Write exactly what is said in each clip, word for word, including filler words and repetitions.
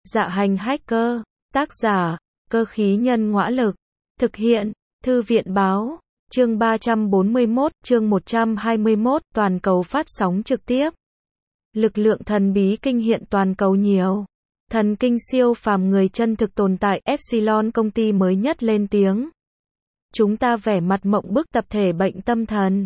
Dạ hành hacker. Tác giả, Cơ khí nhân ngõa lực. Thực hiện, Thư viện báo. Chương ba trăm bốn mươi mốt, chương một trăm hai mươi mốt, toàn cầu phát sóng trực tiếp. Lực lượng thần bí kinh hiện toàn cầu nhiều. Thần kinh siêu phàm người chân thực tồn tại, Epsilon công ty mới nhất lên tiếng. Chúng ta vẻ mặt mộng bức tập thể bệnh tâm thần.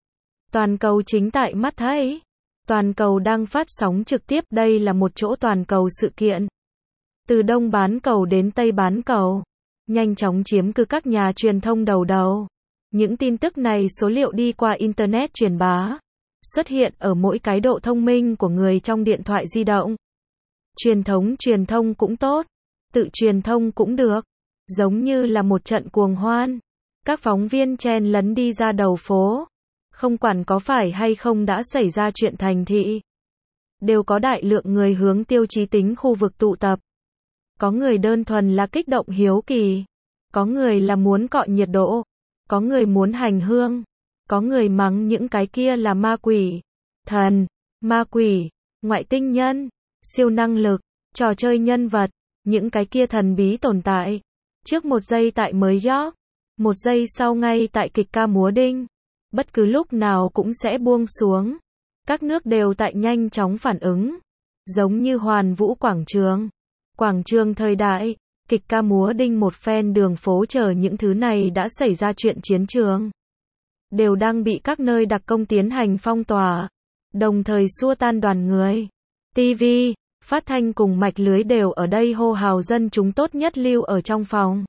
Toàn cầu chính tại mắt thấy. Toàn cầu đang phát sóng trực tiếp, đây là một chỗ toàn cầu sự kiện. Từ đông bán cầu đến tây bán cầu. Nhanh chóng chiếm cứ các nhà truyền thông đầu đầu. Những tin tức này số liệu đi qua Internet truyền bá. Xuất hiện ở mỗi cái độ thông minh của người trong điện thoại di động. Truyền thống truyền thông cũng tốt. Tự truyền thông cũng được. Giống như là một trận cuồng hoan. Các phóng viên chen lấn đi ra đầu phố. Không quản có phải hay không đã xảy ra chuyện thành thị. Đều có đại lượng người hướng tiêu chí tính khu vực tụ tập. Có người đơn thuần là kích động hiếu kỳ. Có người là muốn cọ nhiệt độ. Có người muốn hành hương. Có người mắng những cái kia là ma quỷ, thần, ma quỷ, ngoại tinh nhân, siêu năng lực, trò chơi nhân vật. Những cái kia thần bí tồn tại. Trước một giây tại mới York. Một giây sau ngay tại kịch ca múa đinh. Bất cứ lúc nào cũng sẽ buông xuống. Các nước đều tại nhanh chóng phản ứng. Giống như Hoàn Vũ quảng trường. Quảng trường thời đại, kịch ca múa đinh một phen, đường phố chờ những thứ này đã xảy ra chuyện chiến trường. Đều đang bị các nơi đặc công tiến hành phong tỏa. Đồng thời xua tan đoàn người. ti vi, phát thanh cùng mạch lưới đều ở đây hô hào dân chúng tốt nhất lưu ở trong phòng.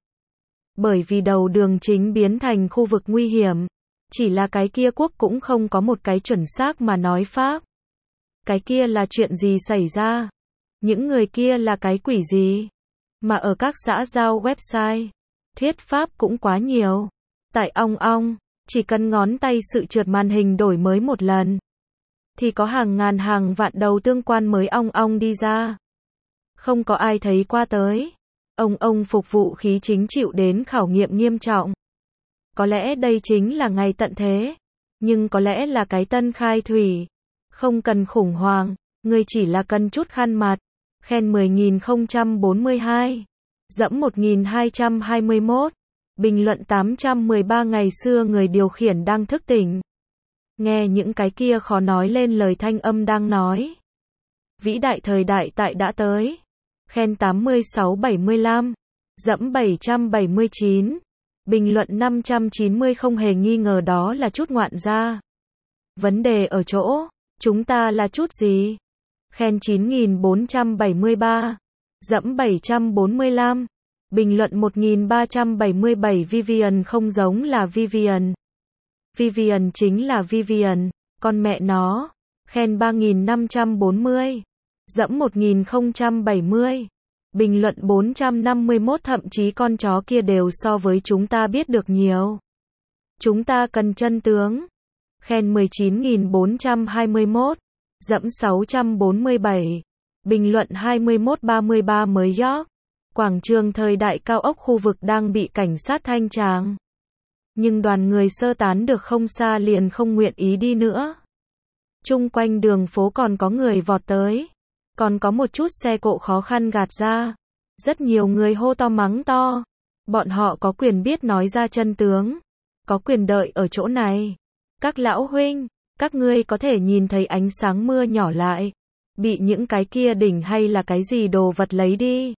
Bởi vì đầu đường chính biến thành khu vực nguy hiểm. Chỉ là cái kia quốc cũng không có một cái chuẩn xác mà nói pháp. Cái kia là chuyện gì xảy ra? Những người kia là cái quỷ gì? Mà ở các xã giao website, thuyết pháp cũng quá nhiều. Tại ong ong, chỉ cần ngón tay sự trượt màn hình đổi mới một lần. Thì có hàng ngàn hàng vạn đầu tương quan mới ong ong đi ra. Không có ai thấy qua tới. Ông ông phục vụ khí chính chịu đến khảo nghiệm nghiêm trọng. Có lẽ đây chính là ngày tận thế. Nhưng có lẽ là cái tân khai thủy. Không cần khủng hoảng, người chỉ là cần chút khăn mặt. Khen mười nghìn không trăm bốn mươi hai. Dẫm một nghìn hai trăm hai mươi mốt. Bình luận tám trăm mười ba. Ngày xưa người điều khiển đang thức tỉnh. Nghe những cái kia khó nói lên lời thanh âm đang nói. Vĩ đại thời đại tại đã tới. Khen tám mươi sáu bảy mươi lăm. Dẫm bảy trăm bảy mươi chín. Bình luận năm trăm chín mươi. Không hề nghi ngờ đó là chút ngoạn gia. Vấn đề ở chỗ, chúng ta là chút gì? Khen chín nghìn bốn trăm bảy mươi ba. Dẫm bảy trăm bốn mươi lăm. Bình luận một nghìn ba trăm bảy mươi bảy. Vivian không giống là Vivian. Vivian chính là Vivian, con mẹ nó. Khen ba nghìn năm trăm bốn mươi. Dẫm một nghìn không trăm bảy mươi. Bình luận bốn trăm năm mươi mốt. Thậm chí con chó kia đều so với chúng ta biết được nhiều. Chúng ta cần chân tướng. Khen mười chín nghìn bốn trăm hai mươi mốt. Dẫm sáu trăm bốn mươi bảy. Bình luận hai mươi mốt ba mươi ba. Mới York. Quảng trường thời đại, cao ốc khu vực đang bị cảnh sát thanh tràng. Nhưng đoàn người sơ tán được không xa liền không nguyện ý đi nữa. Chung quanh đường phố còn có người vọt tới. Còn có một chút xe cộ khó khăn gạt ra. Rất nhiều người hô to mắng to. Bọn họ có quyền biết nói ra chân tướng. Có quyền đợi ở chỗ này. Các lão huynh, các ngươi có thể nhìn thấy ánh sáng mưa nhỏ lại. Bị những cái kia đỉnh hay là cái gì đồ vật lấy đi.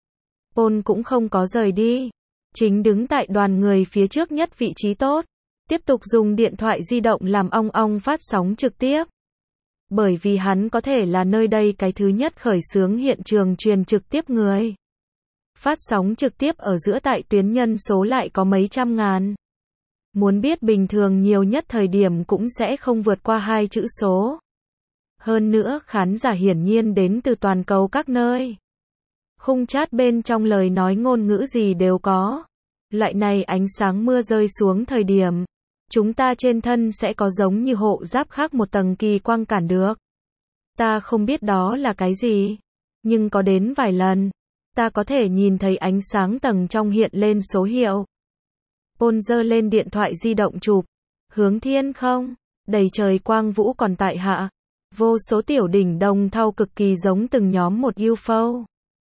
Paul cũng không có rời đi. Chính đứng tại đoàn người phía trước nhất vị trí tốt. Tiếp tục dùng điện thoại di động làm ong ong phát sóng trực tiếp. Bởi vì hắn có thể là nơi đây cái thứ nhất khởi xướng hiện trường truyền trực tiếp người. Phát sóng trực tiếp ở giữa tại tuyến nhân số lại có mấy trăm ngàn. Muốn biết bình thường nhiều nhất thời điểm cũng sẽ không vượt qua hai chữ số. Hơn nữa khán giả hiển nhiên đến từ toàn cầu các nơi. Khung chat bên trong lời nói ngôn ngữ gì đều có. Loại này ánh sáng mưa rơi xuống thời điểm. Chúng ta trên thân sẽ có giống như hộ giáp khác một tầng kỳ quang cản được. Ta không biết đó là cái gì. Nhưng có đến vài lần. Ta có thể nhìn thấy ánh sáng tầng trong hiện lên số hiệu. Paul giơ lên điện thoại di động chụp. Hướng thiên không. Đầy trời quang vũ còn tại hạ. Vô số tiểu đỉnh đồng thau cực kỳ giống từng nhóm một u ép ô.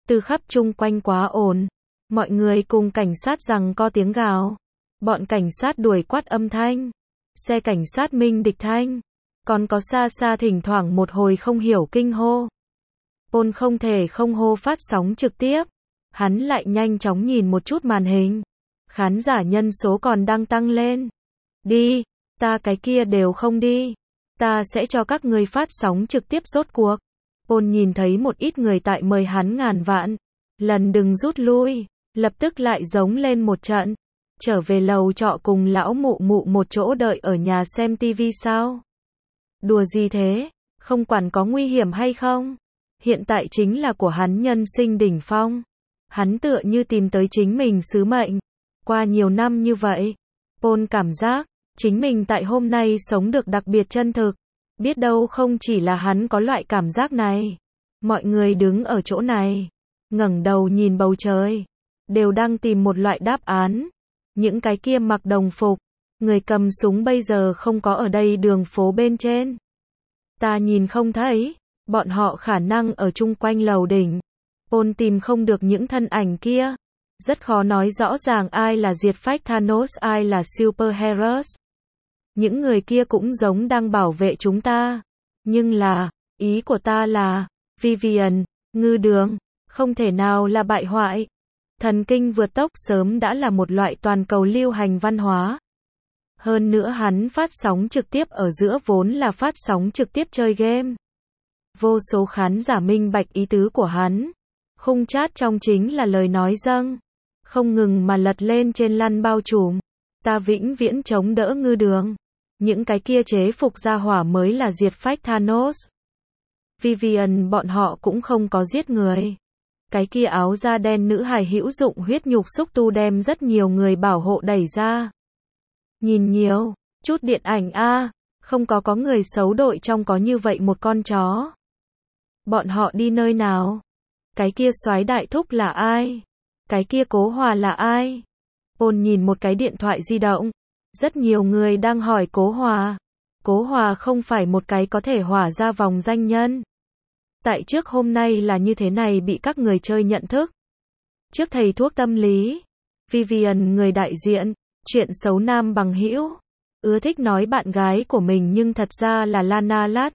Từ khắp chung quanh quá ồn. Mọi người cùng cảnh sát giằng co tiếng gào. Bọn cảnh sát đuổi quát âm thanh. Xe cảnh sát minh địch thanh. Còn có xa xa thỉnh thoảng một hồi không hiểu kinh hô. Paul không thể không hô phát sóng trực tiếp. Hắn lại nhanh chóng nhìn một chút màn hình. Khán giả nhân số còn đang tăng lên. Đi, ta cái kia đều không đi. Ta sẽ cho các người phát sóng trực tiếp rốt cuộc. Paul nhìn thấy một ít người tại mời hắn ngàn vạn. Lần đừng rút lui. Lập tức lại giống lên một trận. Trở về lầu trọ cùng lão mụ mụ một chỗ đợi ở nhà xem tivi sao? Đùa gì thế? Không quản có nguy hiểm hay không? Hiện tại chính là của hắn nhân sinh đỉnh phong. Hắn tựa như tìm tới chính mình sứ mệnh. Qua nhiều năm như vậy, Paul cảm giác, chính mình tại hôm nay sống được đặc biệt chân thực. Biết đâu không chỉ là hắn có loại cảm giác này. Mọi người đứng ở chỗ này, ngẩng đầu nhìn bầu trời, đều đang tìm một loại đáp án. Những cái kia mặc đồng phục, người cầm súng bây giờ không có ở đây đường phố bên trên. Ta nhìn không thấy, bọn họ khả năng ở chung quanh lầu đỉnh. Paul tìm không được những thân ảnh kia. Rất khó nói rõ ràng ai là diệt phách Thanos, ai là superheroes. Những người kia cũng giống đang bảo vệ chúng ta. Nhưng là, ý của ta là, Vivian, ngư đường, không thể nào là bại hoại. Thần kinh vượt tốc sớm đã là một loại toàn cầu lưu hành văn hóa. Hơn nữa hắn phát sóng trực tiếp ở giữa vốn là phát sóng trực tiếp chơi game. Vô số khán giả minh bạch ý tứ của hắn. Khung chat trong chính là lời nói dâng. Không ngừng mà lật lên trên lăn bao trùm. Ta vĩnh viễn chống đỡ ngư đường. Những cái kia chế phục gia hỏa mới là diệt phách Thanos. Vivian bọn họ cũng không có giết người. Cái kia áo da đen nữ hài hữu dụng huyết nhục xúc tu đem rất nhiều người bảo hộ đẩy ra. Nhìn nhiều, chút điện ảnh a, không có có người xấu đội trong có như vậy một con chó. Bọn họ đi nơi nào? Cái kia soái đại thúc là ai? Cái kia Cố Hòa là ai? Paul nhìn một cái điện thoại di động. Rất nhiều người đang hỏi Cố Hòa. Cố Hòa không phải một cái có thể hỏa ra vòng danh nhân. Tại trước hôm nay là như thế này bị các người chơi nhận thức. Trước thầy thuốc tâm lý, Vivian người đại diện, chuyện xấu nam bằng hữu, ưa thích nói bạn gái của mình nhưng thật ra là Lana Lát.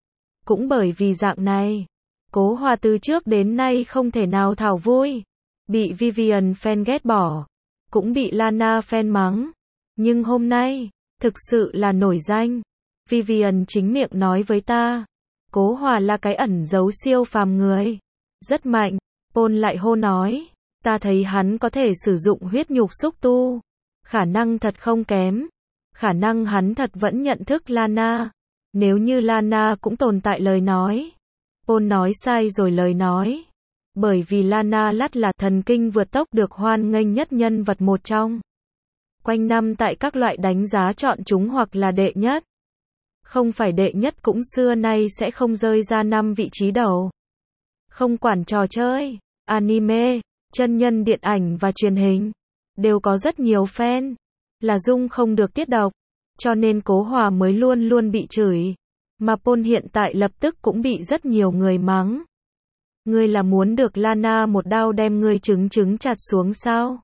Cũng bởi vì dạng này, Cố Hòa từ trước đến nay không thể nào thảo vui, bị Vivian fan ghét bỏ, cũng bị Lana fan mắng. Nhưng hôm nay, thực sự là nổi danh. Vivian chính miệng nói với ta, Cố Hòa là cái ẩn giấu siêu phàm người. Rất mạnh. Paul lại hô nói, ta thấy hắn có thể sử dụng huyết nhục xúc tu. Khả năng thật không kém. Khả năng hắn thật vẫn nhận thức Lana. Nếu như Lana cũng tồn tại lời nói. Paul nói sai rồi lời nói. Bởi vì Lana Lát là thần kinh vượt tốc được hoan nghênh nhất nhân vật một trong. Quanh năm tại các loại đánh giá chọn chúng hoặc là đệ nhất. Không phải đệ nhất cũng xưa nay sẽ không rơi ra năm vị trí đầu. Không quản trò chơi, anime, chân nhân điện ảnh và truyền hình, đều có rất nhiều fan. Là Dung không được tiết độc, cho nên Cố Hòa mới luôn luôn bị chửi. Mà Paul hiện tại lập tức cũng bị rất nhiều người mắng. Ngươi là muốn được Lana một đao đem ngươi trứng trứng chặt xuống sao?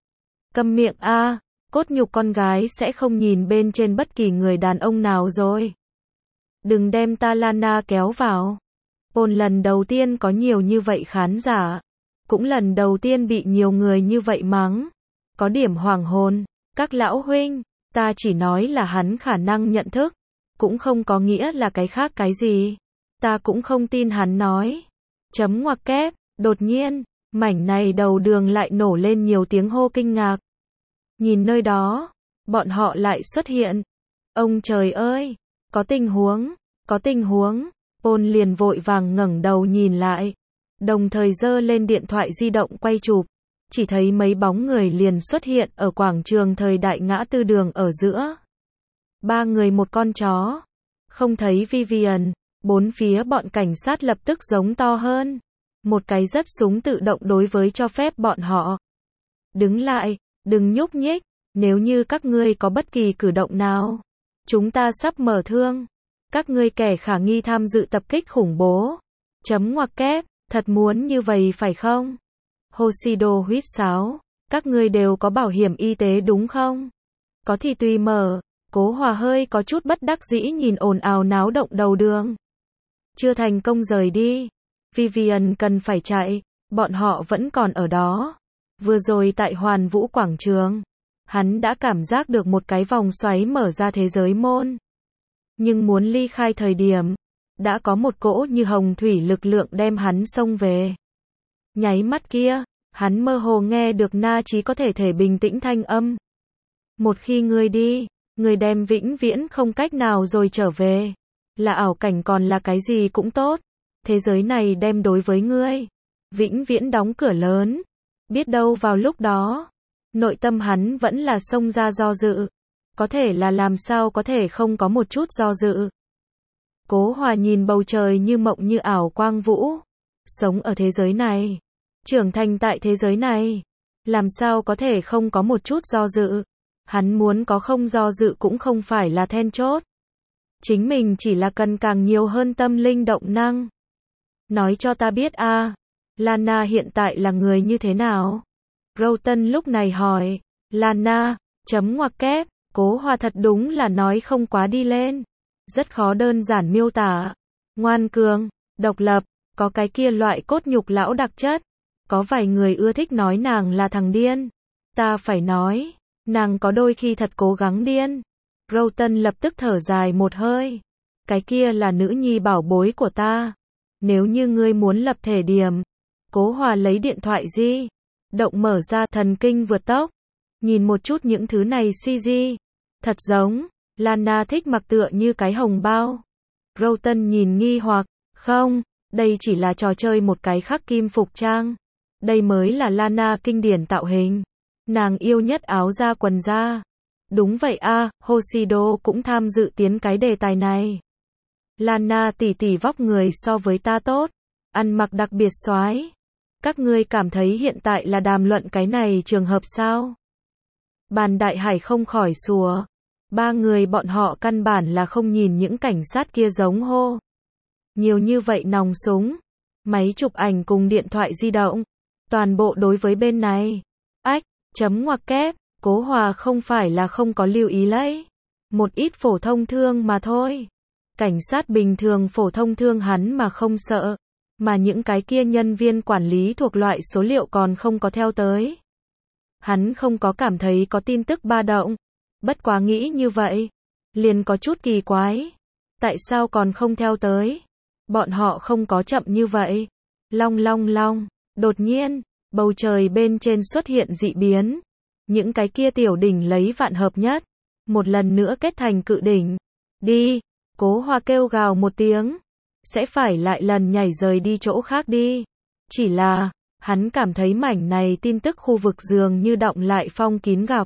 Câm miệng a, cốt nhục con gái sẽ không nhìn bên trên bất kỳ người đàn ông nào rồi. Đừng đem ta Lana kéo vào. Paul lần đầu tiên có nhiều như vậy khán giả. Cũng lần đầu tiên bị nhiều người như vậy mắng. Có điểm hoàng hồn. Các lão huynh, ta chỉ nói là hắn khả năng nhận thức. Cũng không có nghĩa là cái khác cái gì. Ta cũng không tin hắn nói. Chấm ngoặc kép, đột nhiên, mảnh này đầu đường lại nổ lên nhiều tiếng hô kinh ngạc. Nhìn nơi đó, bọn họ lại xuất hiện. Ông trời ơi, có tình huống, có tình huống. Paul liền vội vàng ngẩng đầu nhìn lại, đồng thời giơ lên điện thoại di động quay chụp. Chỉ thấy mấy bóng người liền xuất hiện ở quảng trường thời đại ngã tư đường ở giữa. Ba người một con chó. Không thấy Vivian, bốn phía bọn cảnh sát lập tức giống to hơn. Một cái rất súng tự động đối với cho phép bọn họ. Đứng lại, đừng nhúc nhích, nếu như các ngươi có bất kỳ cử động nào, chúng ta sắp mở thương. Các ngươi kẻ khả nghi tham dự tập kích khủng bố. Chấm ngoặc kép, Thật muốn như vậy phải không? Hoshido huýt sáo, các ngươi đều có bảo hiểm y tế đúng không? Có thì tùy mở. Cố Hòa hơi có chút bất đắc dĩ nhìn ồn ào náo động đầu đường. Chưa thành công rời đi. Vivian cần phải chạy, bọn họ vẫn còn ở đó. Vừa rồi tại Hoàn Vũ quảng trường, hắn đã cảm giác được một cái vòng xoáy mở ra thế giới môn. Nhưng muốn ly khai thời điểm, đã có một cỗ như hồng thủy lực lượng đem hắn xông về. Nháy mắt kia, hắn mơ hồ nghe được Na Chí có thể thể bình tĩnh thanh âm. Một khi ngươi đi, ngươi đem vĩnh viễn không cách nào rồi trở về. Là ảo cảnh còn là cái gì cũng tốt. Thế giới này đem đối với ngươi. Vĩnh viễn đóng cửa lớn. Biết đâu vào lúc đó, nội tâm hắn vẫn là xông ra do dự. Có thể là làm sao có thể không có một chút do dự. Cố Hòa nhìn bầu trời như mộng như ảo quang vũ. Sống ở thế giới này. Trưởng thành tại thế giới này. Làm sao có thể không có một chút do dự. Hắn muốn có không do dự cũng không phải là then chốt. Chính mình chỉ là cần càng nhiều hơn tâm linh động năng. Nói cho ta biết a, à, Lana hiện tại là người như thế nào? Roughton lúc này hỏi. Lana, chấm ngoặc kép, Cố Hòa thật đúng là nói không quá đi lên. Rất khó đơn giản miêu tả. Ngoan cường, độc lập, có cái kia loại cốt nhục lão đặc chất. Có vài người ưa thích nói nàng là thằng điên. Ta phải nói, nàng có đôi khi thật cố gắng điên. Roughton lập tức thở dài một hơi. Cái kia là nữ nhi bảo bối của ta. Nếu như ngươi muốn lập thể điểm. Cố Hòa lấy điện thoại di động mở ra, thần kinh vượt tốc. Nhìn một chút những thứ này xê giê. Thật giống, Lana thích mặc tựa như cái hồng bao. Roughton nhìn nghi hoặc, không, đây chỉ là trò chơi một cái khắc kim phục trang. Đây mới là Lana kinh điển tạo hình. Nàng yêu nhất áo da quần da. Đúng vậy a, à, Hoshido cũng tham dự tiến cái đề tài này. Lana tỷ tỷ vóc người so với ta tốt, ăn mặc đặc biệt soái. Các ngươi cảm thấy hiện tại là đàm luận cái này trường hợp sao? Bàn Đại Hải không khỏi sủa. Ba người bọn họ căn bản là không nhìn những cảnh sát kia giống hô. Nhiều như vậy nòng súng, máy chụp ảnh cùng điện thoại di động, toàn bộ đối với bên này. Ách, chấm ngoặc kép, Cố Hòa không phải là không có lưu ý lấy. Một ít phổ thông thương mà thôi. Cảnh sát bình thường phổ thông thương hắn mà không sợ. Mà những cái kia nhân viên quản lý thuộc loại số liệu còn không có theo tới. Hắn không có cảm thấy có tin tức ba động. Bất quá nghĩ như vậy. Liền có chút kỳ quái. Tại sao còn không theo tới? Bọn họ không có chậm như vậy. Long long long. Đột nhiên, bầu trời bên trên xuất hiện dị biến. Những cái kia tiểu đỉnh lấy vạn hợp nhất. Một lần nữa kết thành cự đỉnh. Đi. Cố Hòa kêu gào một tiếng. Sẽ phải lại lần nhảy rời đi chỗ khác đi. Chỉ là, hắn cảm thấy mảnh này tin tức khu vực dường như động lại phong kín gặp.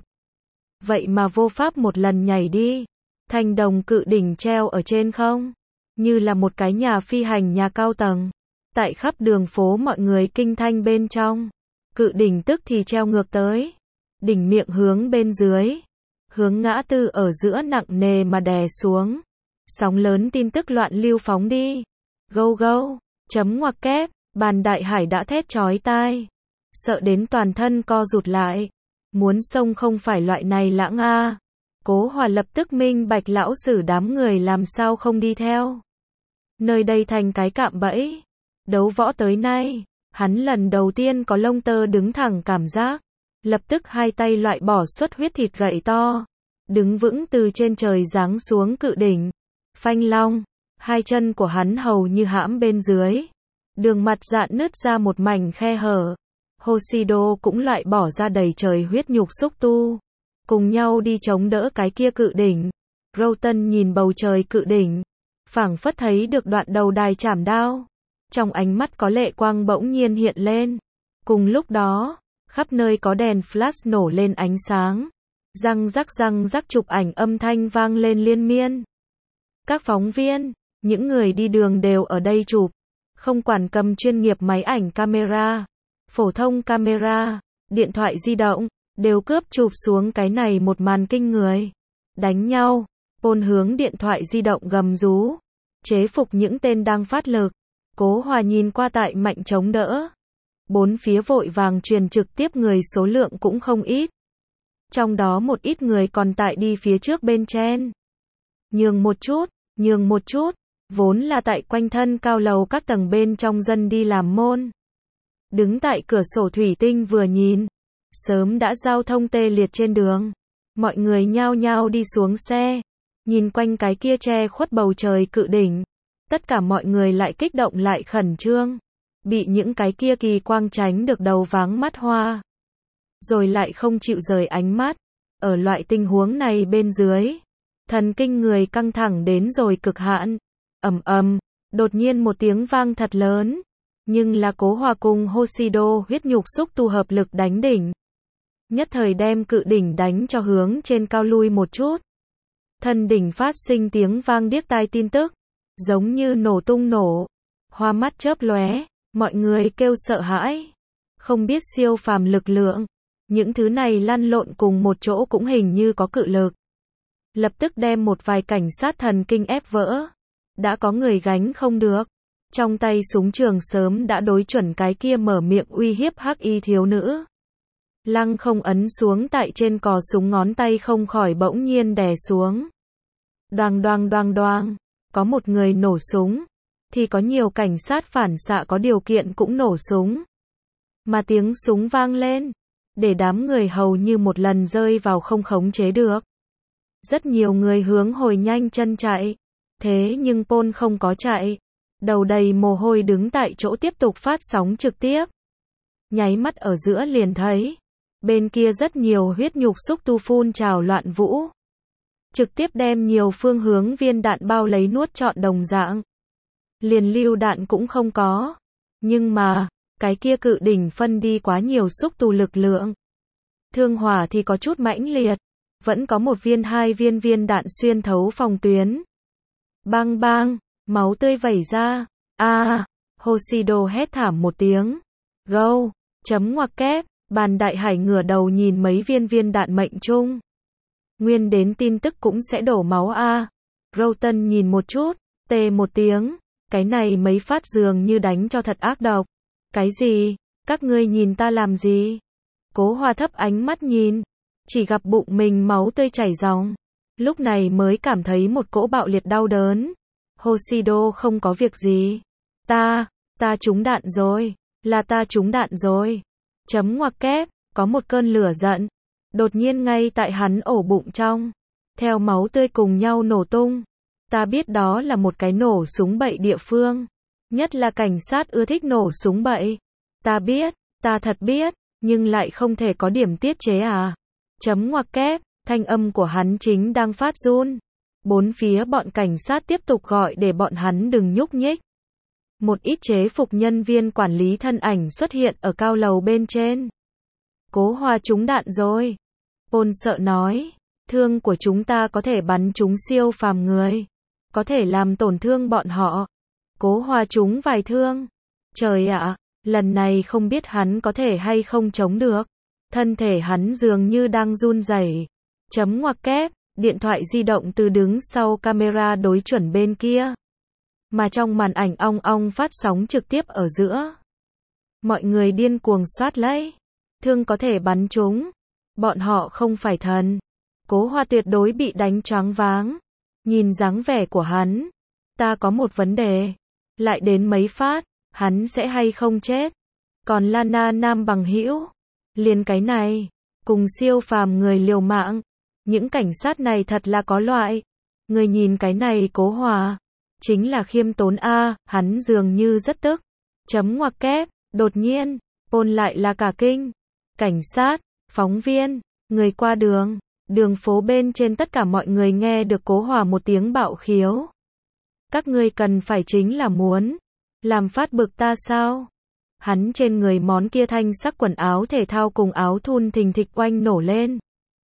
Vậy mà vô pháp một lần nhảy đi. Thanh đồng cự đỉnh treo ở trên không. Như là một cái nhà phi hành nhà cao tầng. Tại khắp đường phố mọi người kinh thanh bên trong. Cự đỉnh tức thì treo ngược tới. Đỉnh miệng hướng bên dưới. Hướng ngã tư ở giữa nặng nề mà đè xuống. Sóng lớn tin tức loạn lưu phóng đi. Gâu gâu, chấm ngoặc kép, Bàn Đại Hải đã thét chói tai. Sợ đến toàn thân co rụt lại. Muốn xông không phải loại này lãng a. Cố Hòa lập tức minh bạch lão sử đám người làm sao không đi theo. Nơi đây thành cái cạm bẫy. Đấu võ tới nay, hắn lần đầu tiên có lông tơ đứng thẳng cảm giác. Lập tức hai tay loại bỏ xuất huyết thịt gậy to. Đứng vững từ trên trời giáng xuống cự đỉnh. Phanh long, hai chân của hắn hầu như hãm bên dưới. Đường mặt dạn nứt ra một mảnh khe hở. Hoshido cũng loại bỏ ra đầy trời huyết nhục xúc tu. Cùng nhau đi chống đỡ cái kia cự đỉnh. Roughton nhìn bầu trời cự đỉnh. Phảng phất thấy được đoạn đầu đài chảm đao. Trong ánh mắt có lệ quang bỗng nhiên hiện lên. Cùng lúc đó, khắp nơi có đèn flash nổ lên ánh sáng. Răng rắc răng rắc chụp ảnh âm thanh vang lên liên miên. Các phóng viên, những người đi đường đều ở đây chụp. Không quản cầm chuyên nghiệp máy ảnh camera, phổ thông camera, điện thoại di động, đều cướp chụp xuống cái này một màn kinh người. Đánh nhau, Paul hướng điện thoại di động gầm rú. Chế phục những tên đang phát lực. Cố Hòa nhìn qua tại mạnh chống đỡ. Bốn phía vội vàng truyền trực tiếp người số lượng cũng không ít. Trong đó một ít người còn tại đi phía trước bên trên. Nhường một chút, nhường một chút, vốn là tại quanh thân cao lầu các tầng bên trong dân đi làm môn. Đứng tại cửa sổ thủy tinh vừa nhìn, sớm đã giao thông tê liệt trên đường. Mọi người nhao nhao đi xuống xe, nhìn quanh cái kia che khuất bầu trời cự đỉnh. Tất cả mọi người lại kích động lại khẩn trương, bị những cái kia kỳ quang tránh được đầu váng mắt hoa. Rồi lại không chịu rời ánh mắt. Ở loại tình huống này bên dưới, thần kinh người căng thẳng đến rồi cực hạn. Ầm ầm, đột nhiên một tiếng vang thật lớn, nhưng là Cố Hòa cùng Hoshido huyết nhục xúc tu hợp lực đánh đỉnh. Nhất thời đem cự đỉnh đánh cho hướng trên cao lui một chút. Thân đỉnh phát sinh tiếng vang điếc tai tin tức, giống như nổ tung nổ. Hoa mắt chớp lóe, mọi người kêu sợ hãi. Không biết siêu phàm lực lượng, những thứ này lăn lộn cùng một chỗ cũng hình như có cự lực. Lập tức đem một vài cảnh sát thần kinh ép vỡ. Đã có người gánh không được. Trong tay súng trường sớm đã đối chuẩn cái kia mở miệng uy hiếp hắc y thiếu nữ. Lăng không ấn xuống tại trên cò súng, ngón tay không khỏi bỗng nhiên đè xuống. Đoàng đoàng đoàng đoàng, có một người nổ súng, thì có nhiều cảnh sát phản xạ có điều kiện cũng nổ súng. Mà tiếng súng vang lên, để đám người hầu như một lần rơi vào không khống chế được. Rất nhiều người hướng hồi nhanh chân chạy, thế nhưng Paul không có chạy. Đầu đầy mồ hôi đứng tại chỗ tiếp tục phát sóng trực tiếp. Nháy mắt ở giữa liền thấy, bên kia rất nhiều huyết nhục xúc tu phun trào loạn vũ. Trực tiếp đem nhiều phương hướng viên đạn bao lấy nuốt trọn đồng dạng. Liền lưu đạn cũng không có. Nhưng mà, cái kia cự đỉnh phân đi quá nhiều xúc tu lực lượng. Thương hỏa thì có chút mãnh liệt. Vẫn có một viên hai viên viên đạn xuyên thấu phòng tuyến. Bang bang, máu tươi vẩy ra. A, à, Hoshido hét thảm một tiếng. Go, chấm ngoặc kép, Bàn Đại Hải ngửa đầu nhìn mấy viên viên đạn mệnh trung. Nguyên đến tin tức cũng sẽ đổ máu a. À. Roughton nhìn một chút, tê một tiếng, cái này mấy phát dường như đánh cho thật ác độc. Cái gì? Các ngươi nhìn ta làm gì? Cố Hòa thấp ánh mắt nhìn, chỉ gặp bụng mình máu tươi chảy ròng. Lúc này mới cảm thấy một cỗ bạo liệt đau đớn. Hoshido không có việc gì. Ta, ta trúng đạn rồi, là ta trúng đạn rồi. Chấm ngoặc kép, có một cơn lửa giận. Đột nhiên ngay tại hắn ổ bụng trong. Theo máu tươi cùng nhau nổ tung. Ta biết đó là một cái nổ súng bậy địa phương. Nhất là cảnh sát ưa thích nổ súng bậy. Ta biết, ta thật biết, nhưng lại không thể có điểm tiết chế à. Chấm ngoặc kép, thanh âm của hắn chính đang phát run. Bốn phía bọn cảnh sát tiếp tục gọi để bọn hắn đừng nhúc nhích. Một ít chế phục nhân viên quản lý thân ảnh xuất hiện ở cao lầu bên trên. Cố Hòa trúng đạn rồi. Paul sợ nói, thương của chúng ta có thể bắn trúng siêu phàm người. Có thể làm tổn thương bọn họ. Cố Hòa trúng vài thương. Trời ạ, lần này không biết hắn có thể hay không chống được. Thân thể hắn dường như đang run rẩy. Chấm ngoặc kép, điện thoại di động từ đứng sau camera đối chuẩn bên kia. Mà trong màn ảnh ong ong phát sóng trực tiếp ở giữa. Mọi người điên cuồng soát lấy. Thương có thể bắn trúng. Bọn họ không phải thần. Cố Hòa tuyệt đối bị đánh choáng váng. Nhìn dáng vẻ của hắn. Ta có một vấn đề. Lại đến mấy phát, hắn sẽ hay không chết. Còn Lana Nam bằng hữu. Liền cái này. Cùng siêu phàm người liều mạng. Những cảnh sát này thật là có loại. Người nhìn cái này Cố Hòa. Chính là khiêm tốn a, hắn dường như rất tức. Chấm ngoặc kép, đột nhiên, Paul lại là cả kinh. Cảnh sát, phóng viên, người qua đường, đường phố bên trên tất cả mọi người nghe được Cố Hòa một tiếng bạo khiếu. Các ngươi cần phải chính là muốn làm phát bực ta sao? Hắn trên người món kia thanh sắc quần áo thể thao cùng áo thun thình thịch oanh nổ lên.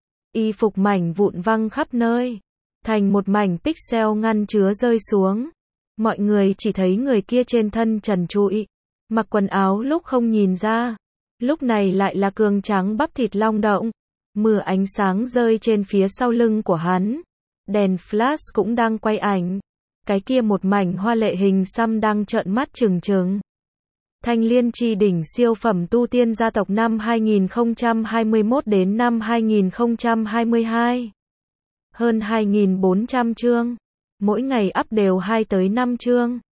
Y phục mảnh vụn văng khắp nơi. Thành một mảnh pixel ngăn chứa rơi xuống. Mọi người chỉ thấy người kia trên thân trần trụi. Mặc quần áo lúc không nhìn ra. Lúc này lại là cường tráng bắp thịt long động. Mưa ánh sáng rơi trên phía sau lưng của hắn. Đèn flash cũng đang quay ảnh. cái kia một mảnh hoa lệ hình xăm đang trợn mắt trừng trừng. Thanh Liên chi đỉnh siêu phẩm tu tiên gia tộc năm hai nghìn không trăm hai mươi mốt đến năm hai nghìn không trăm hai mươi hai. Hơn hai nghìn bốn trăm chương. Mỗi ngày up đều hai tới năm chương.